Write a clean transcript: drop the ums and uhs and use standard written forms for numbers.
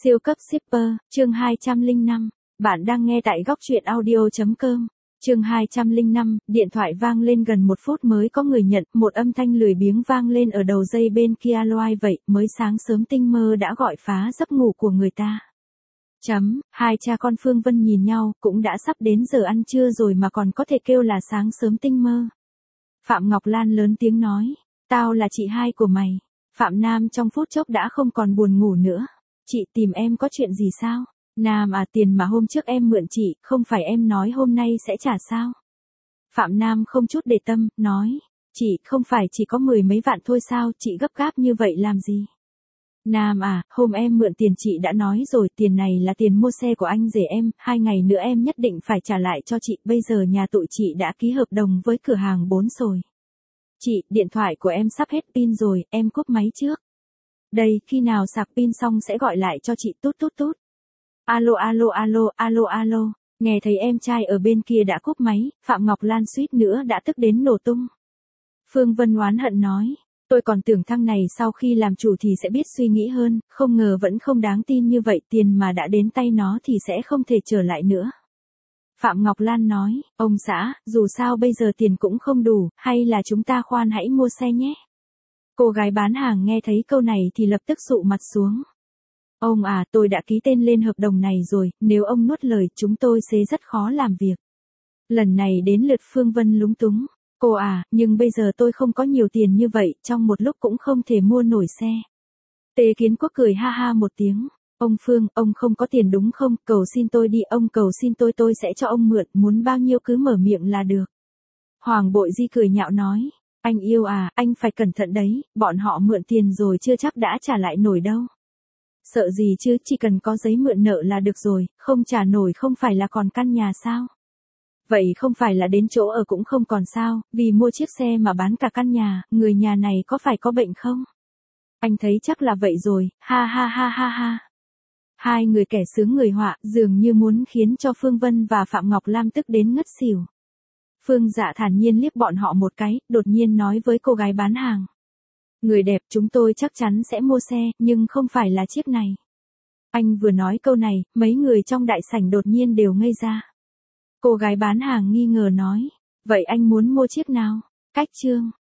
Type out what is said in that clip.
Siêu cấp shipper, chương 205. Bạn đang nghe tại góc truyện audio.com. Chương 205, điện thoại vang lên gần 1 phút mới có người nhận, một âm thanh lười biếng vang lên ở đầu dây bên kia loai vậy, mới sáng sớm tinh mơ đã gọi phá giấc ngủ của người ta. Hai cha con Phương Vân nhìn nhau, cũng đã sắp đến giờ ăn trưa rồi mà còn có thể kêu là sáng sớm tinh mơ. Phạm Ngọc Lan lớn tiếng nói, tao là chị hai của mày. Phạm Nam trong phút chốc đã không còn buồn ngủ nữa. Chị tìm em có chuyện gì sao? Nam à, tiền mà hôm trước em mượn chị, không phải em nói hôm nay sẽ trả sao? Phạm Nam không chút để tâm, nói, chị, không phải chỉ có 10 mấy vạn thôi sao, chị gấp gáp như vậy làm gì? Nam à, hôm em mượn tiền chị đã nói rồi, tiền này là tiền mua xe của anh rể em, 2 ngày nữa em nhất định phải trả lại cho chị, bây giờ nhà tụi chị đã ký hợp đồng với cửa hàng 4 rồi. Chị, điện thoại của em sắp hết pin rồi, em cúp máy trước. Đây, khi nào sạc pin xong sẽ gọi lại cho chị, tút tút tút. Alo alo alo alo alo, nghe thấy em trai ở bên kia đã cúp máy, Phạm Ngọc Lan suýt nữa đã tức đến nổ tung. Phương Vân oán hận nói, tôi còn tưởng thằng này sau khi làm chủ thì sẽ biết suy nghĩ hơn, không ngờ vẫn không đáng tin như vậy, tiền mà đã đến tay nó thì sẽ không thể trở lại nữa. Phạm Ngọc Lan nói, ông xã, dù sao bây giờ tiền cũng không đủ, hay là chúng ta khoan hãy mua xe nhé. Cô gái bán hàng nghe thấy câu này thì lập tức sụ mặt xuống. Ông à, tôi đã ký tên lên hợp đồng này rồi, nếu ông nuốt lời chúng tôi sẽ rất khó làm việc. Lần này đến lượt Phương Vân lúng túng. Cô à, nhưng bây giờ tôi không có nhiều tiền như vậy, trong một lúc cũng không thể mua nổi xe. Tề Kiến Quốc cười ha ha một tiếng. Ông Phương, ông không có tiền đúng không, cầu xin tôi đi, ông cầu xin tôi sẽ cho ông mượn, muốn bao nhiêu cứ mở miệng là được. Hoàng Bội Di cười nhạo nói, anh yêu à, anh phải cẩn thận đấy, bọn họ mượn tiền rồi chưa chắc đã trả lại nổi đâu. Sợ gì chứ, chỉ cần có giấy mượn nợ là được rồi, không trả nổi không phải là còn căn nhà sao? Vậy không phải là đến chỗ ở cũng không còn sao, vì mua chiếc xe mà bán cả căn nhà, người nhà này có phải có bệnh không? Anh thấy chắc là vậy rồi, ha ha ha ha ha. Hai người kẻ sướng người họa, dường như muốn khiến cho Phương Vân và Phạm Ngọc Lam tức đến ngất xỉu. Phương Dạ thản nhiên liếc bọn họ một cái, đột nhiên nói với cô gái bán hàng. Người đẹp, chúng tôi chắc chắn sẽ mua xe, nhưng không phải là chiếc này. Anh vừa nói câu này, mấy người trong đại sảnh đột nhiên đều ngây ra. Cô gái bán hàng nghi ngờ nói, vậy anh muốn mua chiếc nào? Cách chương.